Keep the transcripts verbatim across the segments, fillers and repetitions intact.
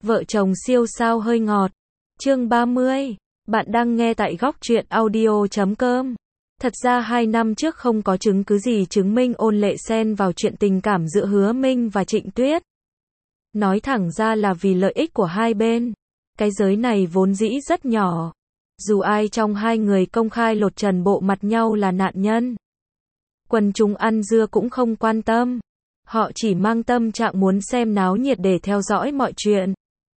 Vợ chồng siêu sao hơi ngọt. Chương ba mươi. Bạn đang nghe tại góc truyện audio chấm com. Thật ra hai năm trước không có chứng cứ gì chứng minh Ôn Lệ xen vào chuyện tình cảm giữa Hứa Minh và Trịnh Tuyết. Nói thẳng ra là vì lợi ích của hai bên. Cái giới này vốn dĩ rất nhỏ. Dù ai trong hai người công khai lột trần bộ mặt nhau là nạn nhân, quần chúng ăn dưa cũng không quan tâm. Họ chỉ mang tâm trạng muốn xem náo nhiệt để theo dõi mọi chuyện.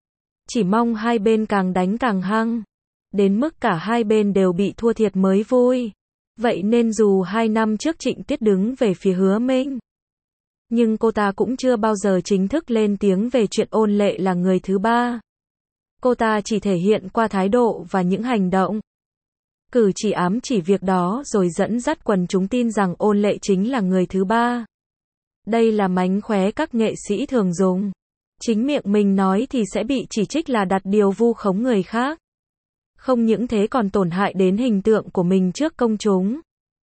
Chỉ mong hai bên càng đánh càng hăng, đến mức cả hai bên đều bị thua thiệt mới vui. Vậy nên dù hai năm trước Trịnh Tuyết đứng về phía Hứa Minh, nhưng cô ta cũng chưa bao giờ chính thức lên tiếng về chuyện Ôn Lệ là người thứ ba. Cô ta chỉ thể hiện qua thái độ và những hành động, cử chỉ ám chỉ việc đó rồi dẫn dắt quần chúng tin rằng Ôn Lệ chính là người thứ ba. Đây là mánh khóe các nghệ sĩ thường dùng. Chính miệng mình nói thì sẽ bị chỉ trích là đặt điều vu khống người khác. Không những thế còn tổn hại đến hình tượng của mình trước công chúng.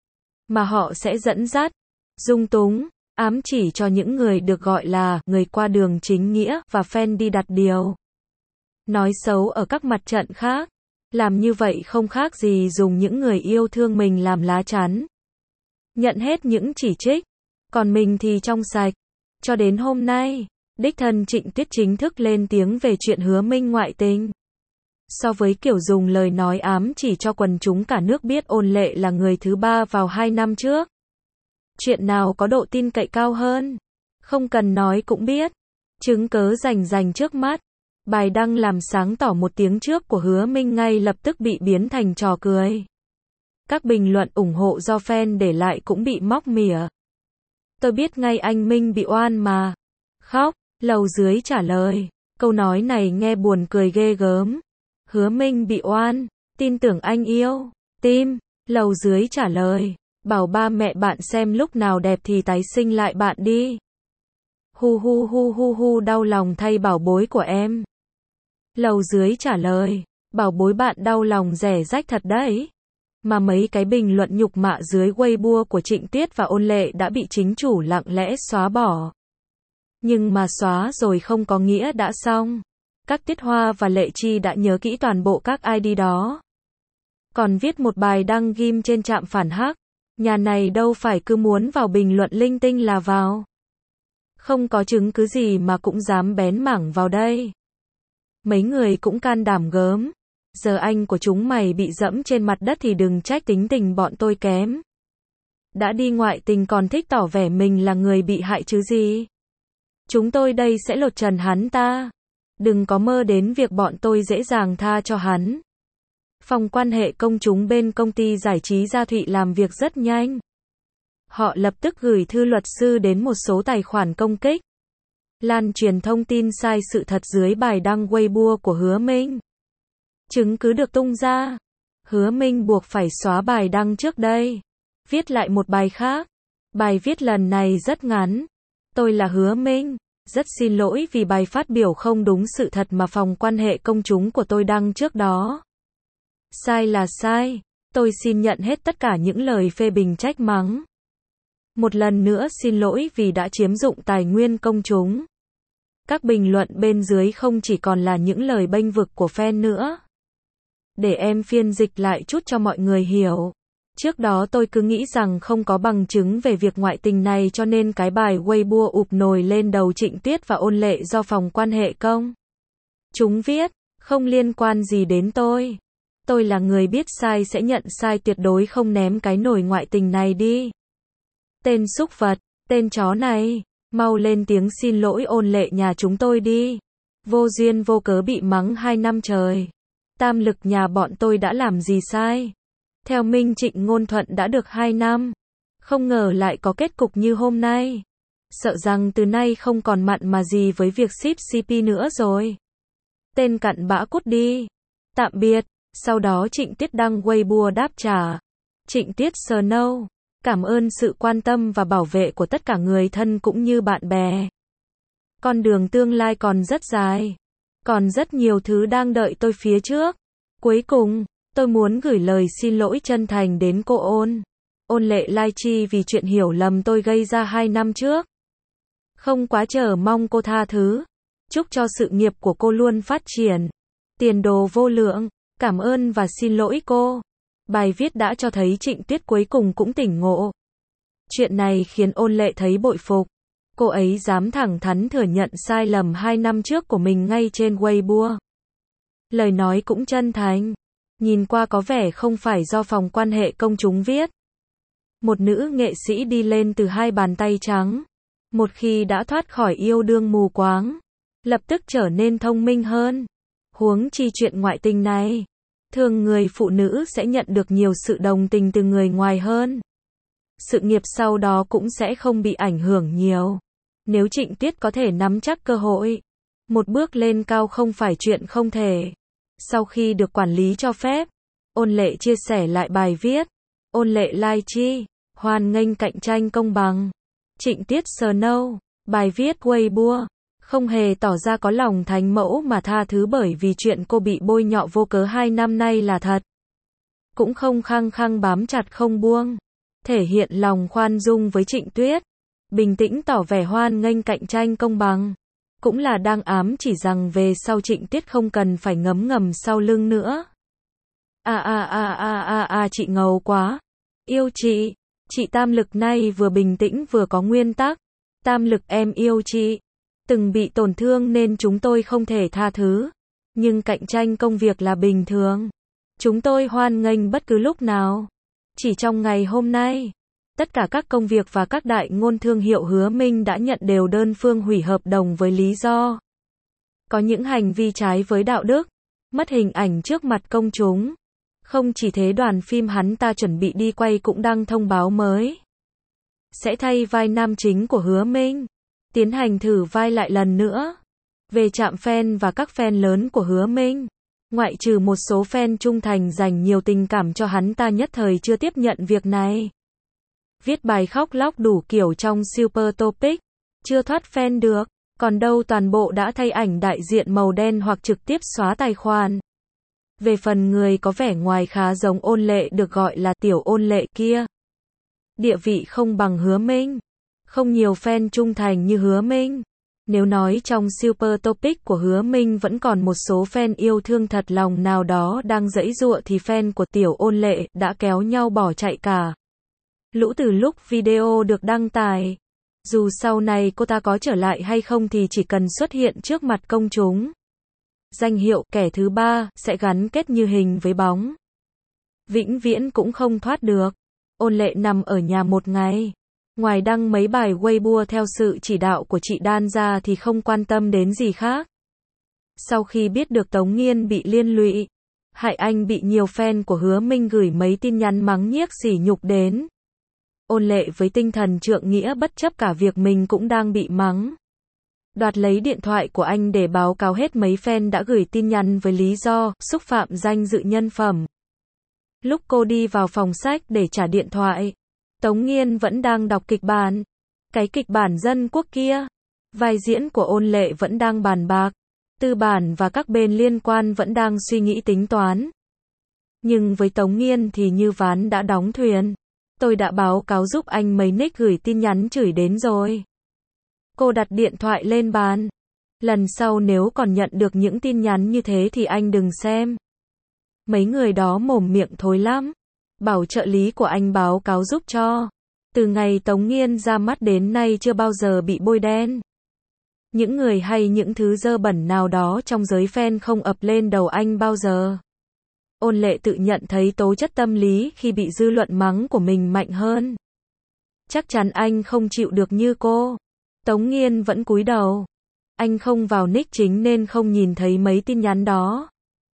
Mà họ sẽ dẫn dắt, dung túng, ám chỉ cho những người được gọi là người qua đường chính nghĩa và fan đi đặt điều nói xấu ở các mặt trận khác. Làm như vậy không khác gì dùng những người yêu thương mình làm lá chắn, nhận hết những chỉ trích, còn mình thì trong sạch. Cho đến hôm nay, đích thân Trịnh Tuyết chính thức lên tiếng về chuyện Hứa Minh ngoại tình. So với kiểu dùng lời nói ám chỉ cho quần chúng cả nước biết Ôn Lệ là người thứ ba vào hai năm trước, chuyện nào có độ tin cậy cao hơn? Không cần nói cũng biết. Chứng cớ rành rành trước mắt. Bài đăng làm sáng tỏ một tiếng trước của Hứa Minh ngay lập tức bị biến thành trò cười. Các bình luận ủng hộ do fan để lại cũng bị móc mỉa. Tôi biết ngay anh Minh bị oan mà. Khóc. Lầu dưới trả lời. Câu nói này nghe buồn cười ghê gớm. Hứa Minh bị oan. Tin tưởng anh yêu. Tim. Lầu dưới trả lời. Bảo ba mẹ bạn xem lúc nào đẹp thì tái sinh lại bạn đi. Hu hu hu hu hu đau lòng thay bảo bối của em. Lầu dưới trả lời. Bảo bối bạn đau lòng rẻ rách thật đấy. Mà mấy cái bình luận nhục mạ dưới Weibo của Trịnh Tuyết và Ôn Lệ đã bị chính chủ lặng lẽ xóa bỏ. Nhưng mà xóa rồi không có nghĩa đã xong. Các Tiết Hoa và Lệ Chi đã nhớ kỹ toàn bộ các i đê đó. Còn viết một bài đăng ghim trên trạm phản hắc. Nhà này đâu phải cứ muốn vào bình luận linh tinh là vào. Không có chứng cứ gì mà cũng dám bén mảng vào đây. Mấy người cũng can đảm gớm. Giờ anh của chúng mày bị dẫm trên mặt đất thì đừng trách tính tình bọn tôi kém. Đã đi ngoại tình còn thích tỏ vẻ mình là người bị hại chứ gì. Chúng tôi đây sẽ lột trần hắn ta. Đừng có mơ đến việc bọn tôi dễ dàng tha cho hắn. Phòng quan hệ công chúng bên công ty giải trí Gia Thụy làm việc rất nhanh. Họ lập tức gửi thư luật sư đến một số tài khoản công kích, lan truyền thông tin sai sự thật dưới bài đăng Weibo của Hứa Minh. Chứng cứ được tung ra. Hứa Minh buộc phải xóa bài đăng trước đây, viết lại một bài khác. Bài viết lần này rất ngắn. Tôi là Hứa Minh, rất xin lỗi vì bài phát biểu không đúng sự thật mà phòng quan hệ công chúng của tôi đăng trước đó. Sai là sai, tôi xin nhận hết tất cả những lời phê bình trách mắng. Một lần nữa xin lỗi vì đã chiếm dụng tài nguyên công chúng. Các bình luận bên dưới không chỉ còn là những lời bênh vực của fan nữa. Để em phiên dịch lại chút cho mọi người hiểu. Trước đó tôi cứ nghĩ rằng không có bằng chứng về việc ngoại tình này cho nên cái bài Weibo ụp nồi lên đầu Trịnh Tuyết và Ôn Lệ do phòng quan hệ công chúng viết, không liên quan gì đến tôi. Tôi là người biết sai sẽ nhận sai, tuyệt đối không ném cái nồi ngoại tình này đi. Tên súc vật, tên chó này, mau lên tiếng xin lỗi Ôn Lệ nhà chúng tôi đi. Vô duyên vô cớ bị mắng hai năm trời. Tam lực nhà bọn tôi đã làm gì sai? Theo Minh Trịnh ngôn thuận đã được hai năm. Không ngờ lại có kết cục như hôm nay. Sợ rằng từ nay không còn mặn mà gì với việc ship xê pê nữa rồi. Tên cặn bã cút đi. Tạm biệt. Sau đó Trịnh Tuyết đăng Weibo đáp trả. Trịnh Tuyết Snow. Cảm ơn sự quan tâm và bảo vệ của tất cả người thân cũng như bạn bè. Con đường tương lai còn rất dài. Còn rất nhiều thứ đang đợi tôi phía trước. Cuối cùng, tôi muốn gửi lời xin lỗi chân thành đến cô Ôn. Ôn Lệ Lai Chi vì chuyện hiểu lầm tôi gây ra hai năm trước. Không quá chờ mong cô tha thứ. Chúc cho sự nghiệp của cô luôn phát triển, tiền đồ vô lượng. Cảm ơn và xin lỗi cô. Bài viết đã cho thấy Trịnh Tuyết cuối cùng cũng tỉnh ngộ. Chuyện này khiến Ôn Lệ thấy bội phục. Cô ấy dám thẳng thắn thừa nhận sai lầm hai năm trước của mình ngay trên Weibo. Lời nói cũng chân thành. Nhìn qua có vẻ không phải do phòng quan hệ công chúng viết. Một nữ nghệ sĩ đi lên từ hai bàn tay trắng. Một khi đã thoát khỏi yêu đương mù quáng, lập tức trở nên thông minh hơn. Huống chi chuyện ngoại tình này, thường người phụ nữ sẽ nhận được nhiều sự đồng tình từ người ngoài hơn. Sự nghiệp sau đó cũng sẽ không bị ảnh hưởng nhiều. Nếu Trịnh Tuyết có thể nắm chắc cơ hội, một bước lên cao không phải chuyện không thể. Sau khi được quản lý cho phép, Ôn Lệ chia sẻ lại bài viết. Ôn Lệ live chi, hoan nghênh cạnh tranh công bằng. Trịnh Tuyết Snow, bài viết Weibo, không hề tỏ ra có lòng thánh mẫu mà tha thứ bởi vì chuyện cô bị bôi nhọ vô cớ hai năm nay là thật. Cũng không khăng khăng bám chặt không buông, thể hiện lòng khoan dung với Trịnh Tuyết, bình tĩnh tỏ vẻ hoan nghênh cạnh tranh công bằng. Cũng là đang ám chỉ rằng về sau Trịnh Tuyết không cần phải ngấm ngầm sau lưng nữa. A a a a a a chị ngầu quá. Yêu chị. Chị Tam Lực này vừa bình tĩnh vừa có nguyên tắc. Tam Lực em yêu chị. Từng bị tổn thương nên chúng tôi không thể tha thứ. Nhưng cạnh tranh công việc là bình thường. Chúng tôi hoan nghênh bất cứ lúc nào. Chỉ trong ngày hôm nay, tất cả các công việc và các đại ngôn thương hiệu Hứa Minh đã nhận đều đơn phương hủy hợp đồng với lý do có những hành vi trái với đạo đức, mất hình ảnh trước mặt công chúng. Không chỉ thế, đoàn phim hắn ta chuẩn bị đi quay cũng đăng thông báo mới. Sẽ thay vai nam chính của Hứa Minh, tiến hành thử vai lại lần nữa. Về trạm fan và các fan lớn của Hứa Minh, ngoại trừ một số fan trung thành dành nhiều tình cảm cho hắn ta nhất thời chưa tiếp nhận việc này. Viết bài khóc lóc đủ kiểu trong Super Topic, chưa thoát fan được, còn đâu toàn bộ đã thay ảnh đại diện màu đen hoặc trực tiếp xóa tài khoản. Về phần người có vẻ ngoài khá giống Ôn Lệ được gọi là tiểu Ôn Lệ kia, địa vị không bằng Hứa Minh, không nhiều fan trung thành như Hứa Minh. Nếu nói trong Super Topic của Hứa Minh vẫn còn một số fan yêu thương thật lòng nào đó đang giãy giụa thì fan của tiểu Ôn Lệ đã kéo nhau bỏ chạy cả lũ từ lúc video được đăng tải. Dù sau này cô ta có trở lại hay không thì chỉ cần xuất hiện trước mặt công chúng, danh hiệu kẻ thứ ba sẽ gắn kết như hình với bóng, vĩnh viễn cũng không thoát được. Ôn Lệ nằm ở nhà một ngày, ngoài đăng mấy bài Weibo theo sự chỉ đạo của chị Đan ra thì không quan tâm đến gì khác. Sau khi biết được Tống Nghiên bị liên lụy, hại anh bị nhiều fan của Hứa Minh gửi mấy tin nhắn mắng nhiếc sỉ nhục đến, Ôn Lệ với tinh thần trượng nghĩa bất chấp cả việc mình cũng đang bị mắng, đoạt lấy điện thoại của anh để báo cáo hết mấy fan đã gửi tin nhắn với lý do xúc phạm danh dự nhân phẩm. Lúc cô đi vào phòng sách để trả điện thoại, Tống Nghiên vẫn đang đọc kịch bản. Cái kịch bản dân quốc kia, vai diễn của Ôn Lệ vẫn đang bàn bạc, tư bản và các bên liên quan vẫn đang suy nghĩ tính toán. Nhưng với Tống Nghiên thì như ván đã đóng thuyền. Tôi đã báo cáo giúp anh mấy nick gửi tin nhắn chửi đến rồi. Cô đặt điện thoại lên bàn. Lần sau nếu còn nhận được những tin nhắn như thế thì anh đừng xem. Mấy người đó mồm miệng thối lắm. Bảo trợ lý của anh báo cáo giúp cho. Từ ngày Tống Nghiên ra mắt đến nay chưa bao giờ bị bôi đen. Những người hay những thứ dơ bẩn nào đó trong giới fan không ập lên đầu anh bao giờ. Ôn Lệ tự nhận thấy tố chất tâm lý khi bị dư luận mắng của mình mạnh hơn. Chắc chắn anh không chịu được như cô. Tống Nghiên vẫn cúi đầu. Anh không vào nick chính nên không nhìn thấy mấy tin nhắn đó.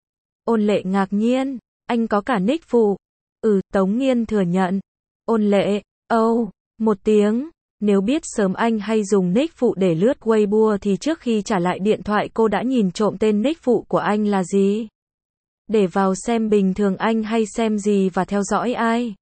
Ôn Lệ ngạc nhiên. Anh có cả nick phụ. Ừ, Tống Nghiên thừa nhận. Ôn Lệ, âu, oh, một tiếng. Nếu biết sớm anh hay dùng nick phụ để lướt Weibo thì trước khi trả lại điện thoại cô đã nhìn trộm tên nick phụ của anh là gì. Để vào xem bình thường anh hay xem gì và theo dõi ai.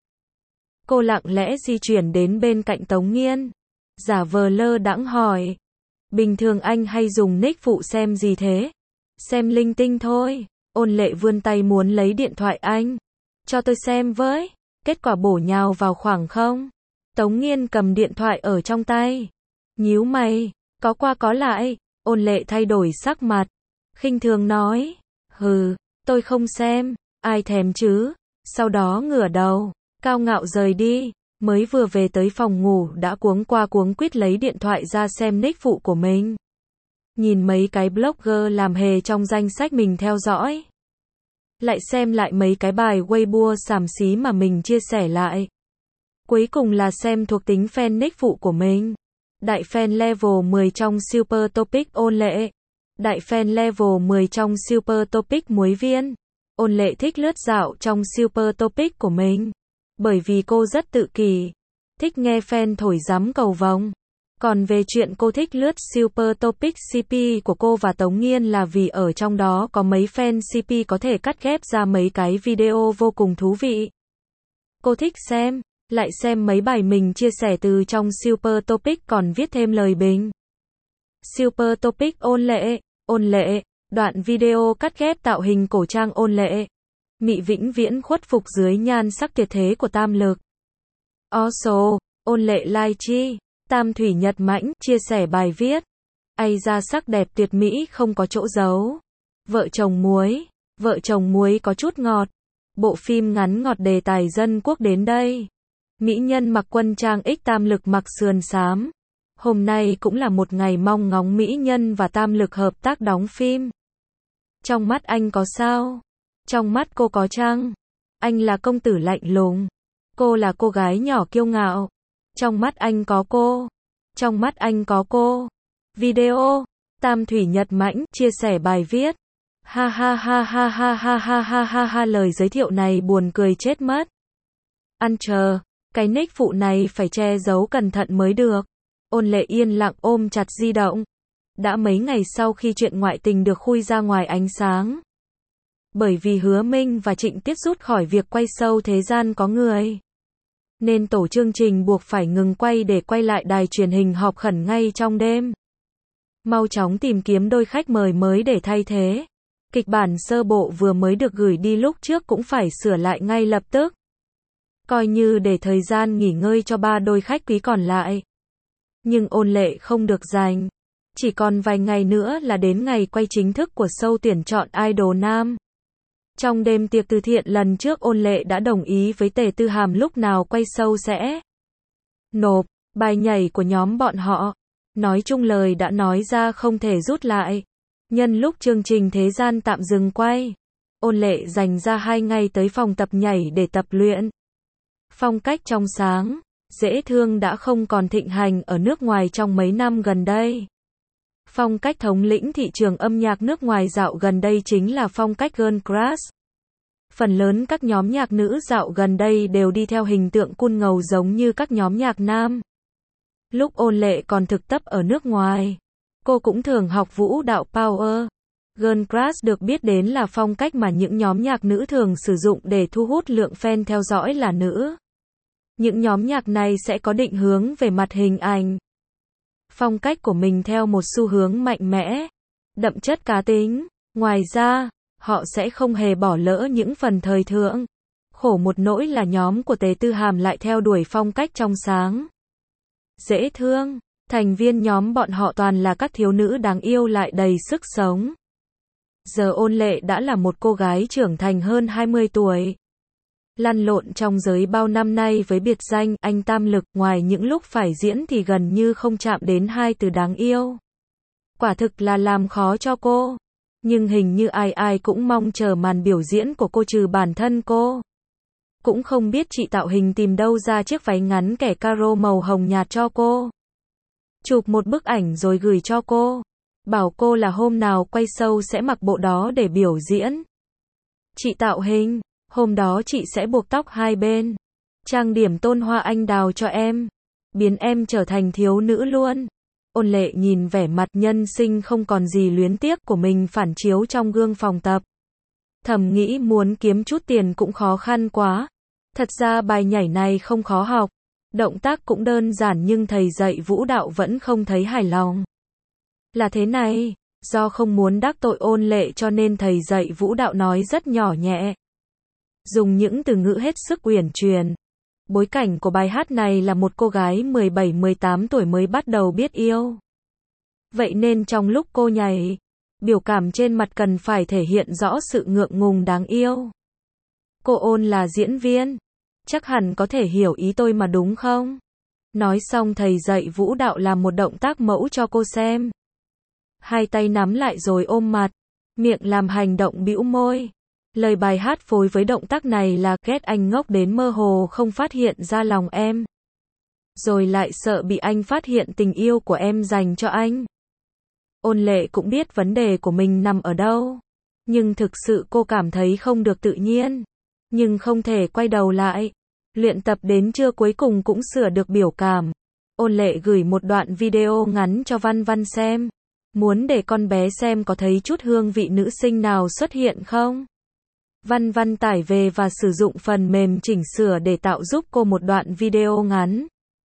Cô lặng lẽ di chuyển đến bên cạnh Tống Nghiên, giả vờ lơ đãng hỏi. Bình thường anh hay dùng nick phụ xem gì thế? Xem linh tinh thôi. Ôn Lệ vươn tay muốn lấy điện thoại anh. Cho tôi xem với. Kết quả bổ nhào vào khoảng không. Tống Nghiên cầm điện thoại ở trong tay. Nhíu mày. Có qua có lại. Ôn Lệ thay đổi sắc mặt, khinh thường nói, hừ, tôi không xem, ai thèm chứ, sau đó ngửa đầu, cao ngạo rời đi, mới vừa về tới phòng ngủ đã cuống qua cuống quýt lấy điện thoại ra xem nick phụ của mình. Nhìn mấy cái blogger làm hề trong danh sách mình theo dõi. Lại xem lại mấy cái bài Weibo xàm xí mà mình chia sẻ lại. Cuối cùng là xem thuộc tính fan nick phụ của mình. Đại fan level mười trong Super Topic Ôn Lệ. Đại fan level mười trong Super Topic Muối Viên. Ôn Lệ thích lướt dạo trong Super Topic của mình. Bởi vì cô rất tự kỷ. Thích nghe fan thổi giấm cầu vồng. Còn về chuyện cô thích lướt Super Topic xê pê của cô và Tống Nghiên là vì ở trong đó có mấy fan xê pê có thể cắt ghép ra mấy cái video vô cùng thú vị. Cô thích xem, lại xem mấy bài mình chia sẻ từ trong Super Topic còn viết thêm lời bình. Super Topic Ôn Lệ, Ôn Lệ, đoạn video cắt ghép tạo hình cổ trang Ôn Lệ. Mị vĩnh viễn khuất phục dưới nhan sắc tuyệt thế của Tam Lực. Also, Ôn Lệ live chi. Tam Thủy Nhật Mãnh chia sẻ bài viết. Ai ra sắc đẹp tuyệt mỹ không có chỗ giấu. Vợ chồng muối, vợ chồng muối có chút ngọt. Bộ phim ngắn ngọt đề tài dân quốc đến đây. Mỹ nhân mặc quân trang ích Tam Lực mặc sườn xám. Hôm nay cũng là một ngày mong ngóng Mỹ nhân và Tam Lực hợp tác đóng phim. Trong mắt anh có sao? Trong mắt cô có chăng? Anh là công tử lạnh lùng. Cô là cô gái nhỏ kiêu ngạo. Trong mắt anh có cô. Trong mắt anh có cô. Video. Tam Thủy Nhật Mãnh chia sẻ bài viết. Ha ha ha ha ha ha ha ha ha ha lời giới thiệu này buồn cười chết mất. Ăn chờ. Cái nick phụ này phải che giấu cẩn thận mới được. Ôn Lệ yên lặng ôm chặt di động. Đã mấy ngày sau khi chuyện ngoại tình được khui ra ngoài ánh sáng. Bởi vì Hứa Minh và Trịnh Tiết rút khỏi việc quay show Thế Gian Có Người. Nên tổ chương trình buộc phải ngừng quay để quay lại đài truyền hình họp khẩn ngay trong đêm. Mau chóng tìm kiếm đôi khách mời mới để thay thế. Kịch bản sơ bộ vừa mới được gửi đi lúc trước cũng phải sửa lại ngay lập tức. Coi như để thời gian nghỉ ngơi cho ba đôi khách quý còn lại. Nhưng Ôn Lệ không được dành. Chỉ còn vài ngày nữa là đến ngày quay chính thức của show tuyển chọn idol nam. Trong đêm tiệc từ thiện lần trước Ôn Lệ đã đồng ý với Tề Tư Hàm lúc nào quay show sẽ nộp bài nhảy của nhóm bọn họ. Nói chung lời đã nói ra không thể rút lại. Nhân lúc chương trình Thế Gian tạm dừng quay, Ôn Lệ dành ra hai ngày tới phòng tập nhảy để tập luyện. Phong cách trong sáng, dễ thương đã không còn thịnh hành ở nước ngoài trong mấy năm gần đây. Phong cách thống lĩnh thị trường âm nhạc nước ngoài dạo gần đây chính là phong cách girl crush. Phần lớn các nhóm nhạc nữ dạo gần đây đều đi theo hình tượng cool ngầu giống như các nhóm nhạc nam. Lúc Ôn Lệ còn thực tập ở nước ngoài, cô cũng thường học vũ đạo power. Girl crush được biết đến là phong cách mà những nhóm nhạc nữ thường sử dụng để thu hút lượng fan theo dõi là nữ. Những nhóm nhạc này sẽ có định hướng về mặt hình ảnh. Phong cách của mình theo một xu hướng mạnh mẽ, đậm chất cá tính. Ngoài ra, họ sẽ không hề bỏ lỡ những phần thời thượng. Khổ một nỗi là nhóm của Tề Tư Hàm lại theo đuổi phong cách trong sáng, dễ thương. Thành viên nhóm bọn họ toàn là các thiếu nữ đáng yêu lại đầy sức sống. Giờ Ôn Lệ đã là một cô gái trưởng thành hơn hai mươi tuổi. Lăn lộn trong giới bao năm nay với biệt danh anh Tam Lực, ngoài những lúc phải diễn thì gần như không chạm đến hai từ đáng yêu. Quả thực là làm khó cho cô. Nhưng hình như ai ai cũng mong chờ màn biểu diễn của cô trừ bản thân cô. Cũng không biết chị tạo hình tìm đâu ra chiếc váy ngắn kẻ caro màu hồng nhạt cho cô. Chụp một bức ảnh rồi gửi cho cô. Bảo cô là hôm nào quay show sẽ mặc bộ đó để biểu diễn. Chị tạo hình, hôm đó chị sẽ buộc tóc hai bên. Trang điểm tôn hoa anh đào cho em. Biến em trở thành thiếu nữ luôn. Ôn Lệ nhìn vẻ mặt nhân sinh không còn gì luyến tiếc của mình phản chiếu trong gương phòng tập. Thầm nghĩ muốn kiếm chút tiền cũng khó khăn quá. Thật ra bài nhảy này không khó học. Động tác cũng đơn giản nhưng thầy dạy vũ đạo vẫn không thấy hài lòng. Là thế này, do không muốn đắc tội Ôn Lệ cho nên thầy dạy vũ đạo nói rất nhỏ nhẹ. Dùng những từ ngữ hết sức uyển chuyển. Bối cảnh của bài hát này là một cô gái mười bảy mười tám tuổi mới bắt đầu biết yêu. Vậy nên trong lúc cô nhảy, biểu cảm trên mặt cần phải thể hiện rõ sự ngượng ngùng đáng yêu. Cô Ôn là diễn viên, chắc hẳn có thể hiểu ý tôi mà đúng không? Nói xong thầy dạy vũ đạo làm một động tác mẫu cho cô xem. Hai tay nắm lại rồi ôm mặt, miệng làm hành động bĩu môi. Lời bài hát phối với động tác này là ghét anh ngốc đến mơ hồ không phát hiện ra lòng em. Rồi lại sợ bị anh phát hiện tình yêu của em dành cho anh. Ôn Lệ cũng biết vấn đề của mình nằm ở đâu. Nhưng thực sự cô cảm thấy không được tự nhiên. Nhưng không thể quay đầu lại. Luyện tập đến trưa cuối cùng cũng sửa được biểu cảm. Ôn Lệ gửi một đoạn video ngắn cho Văn Văn xem. Muốn để con bé xem có thấy chút hương vị nữ sinh nào xuất hiện không? Văn Văn tải về và sử dụng phần mềm chỉnh sửa để tạo giúp cô một đoạn video ngắn.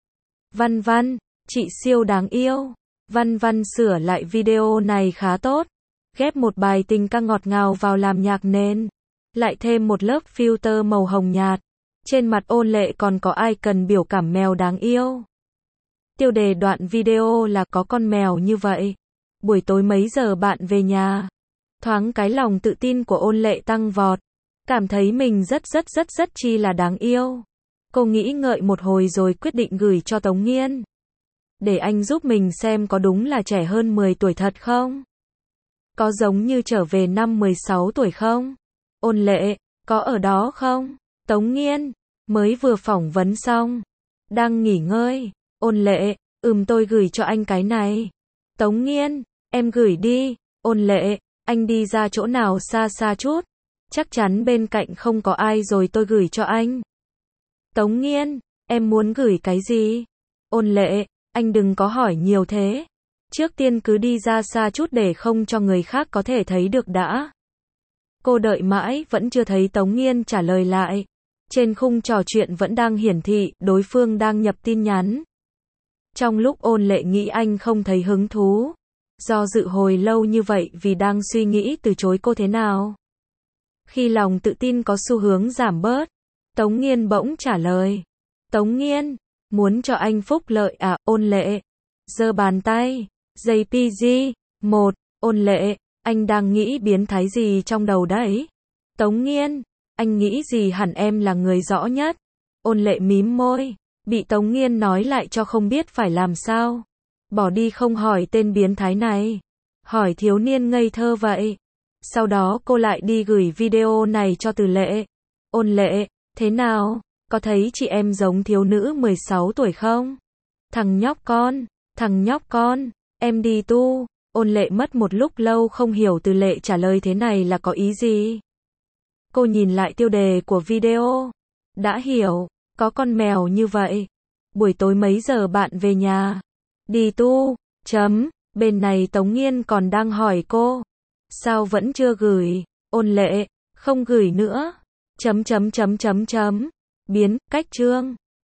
Văn Văn, chị siêu đáng yêu. Văn Văn sửa lại video này khá tốt. Ghép một bài tình ca ngọt ngào vào làm nhạc nền. Lại thêm một lớp filter màu hồng nhạt. Trên mặt Ôn Lệ còn có icon biểu cảm mèo đáng yêu. Tiêu đề đoạn video là có con mèo như vậy. Buổi tối mấy giờ bạn về nhà? Thoáng cái lòng tự tin của Ôn Lệ tăng vọt. Cảm thấy mình rất rất rất rất chi là đáng yêu. Cô nghĩ ngợi một hồi rồi quyết định gửi cho Tống Nghiên. Để anh giúp mình xem có đúng là trẻ hơn mười tuổi thật không? Có giống như trở về năm mười sáu tuổi không? Ôn Lệ, có ở đó không? Tống Nghiên, mới vừa phỏng vấn xong. Đang nghỉ ngơi. Ôn Lệ, ừm tôi gửi cho anh cái này. Tống Nghiên, em gửi đi. Ôn Lệ, anh đi ra chỗ nào xa xa chút. Chắc chắn bên cạnh không có ai rồi tôi gửi cho anh. Tống Nghiên, em muốn gửi cái gì? Ôn Lệ, anh đừng có hỏi nhiều thế. Trước tiên cứ đi ra xa chút để không cho người khác có thể thấy được đã. Cô đợi mãi vẫn chưa thấy Tống Nghiên trả lời lại. Trên khung trò chuyện vẫn đang hiển thị đối phương đang nhập tin nhắn. Trong lúc Ôn Lệ nghĩ anh không thấy hứng thú. Do dự hồi lâu như vậy vì đang suy nghĩ từ chối cô thế nào. Khi lòng tự tin có xu hướng giảm bớt, Tống Nghiên bỗng trả lời. Tống Nghiên, muốn cho anh phúc lợi à? Ôn Lệ, giơ bàn tay. gi pê giê, một, Ôn Lệ, anh đang nghĩ biến thái gì trong đầu đấy? Tống Nghiên, anh nghĩ gì hẳn em là người rõ nhất. Ôn Lệ mím môi, bị Tống Nghiên nói lại cho không biết phải làm sao. Bỏ đi không hỏi tên biến thái này. Hỏi thiếu niên ngây thơ vậy. Sau đó cô lại đi gửi video này cho Từ Lệ. Ôn Lệ, thế nào? Có thấy chị em giống thiếu nữ mười sáu tuổi không? Thằng nhóc con, thằng nhóc con, em đi tu. Ôn Lệ mất một lúc lâu không hiểu Từ Lệ trả lời thế này là có ý gì. Cô nhìn lại tiêu đề của video. Đã hiểu, có con mèo như vậy. Buổi tối mấy giờ bạn về nhà? Đi tu, chấm, bên này Tống Nghiên còn đang hỏi cô. Sao vẫn chưa gửi? Ôn Lệ, không gửi nữa. Chấm chấm chấm chấm chấm. Biến, cách chương.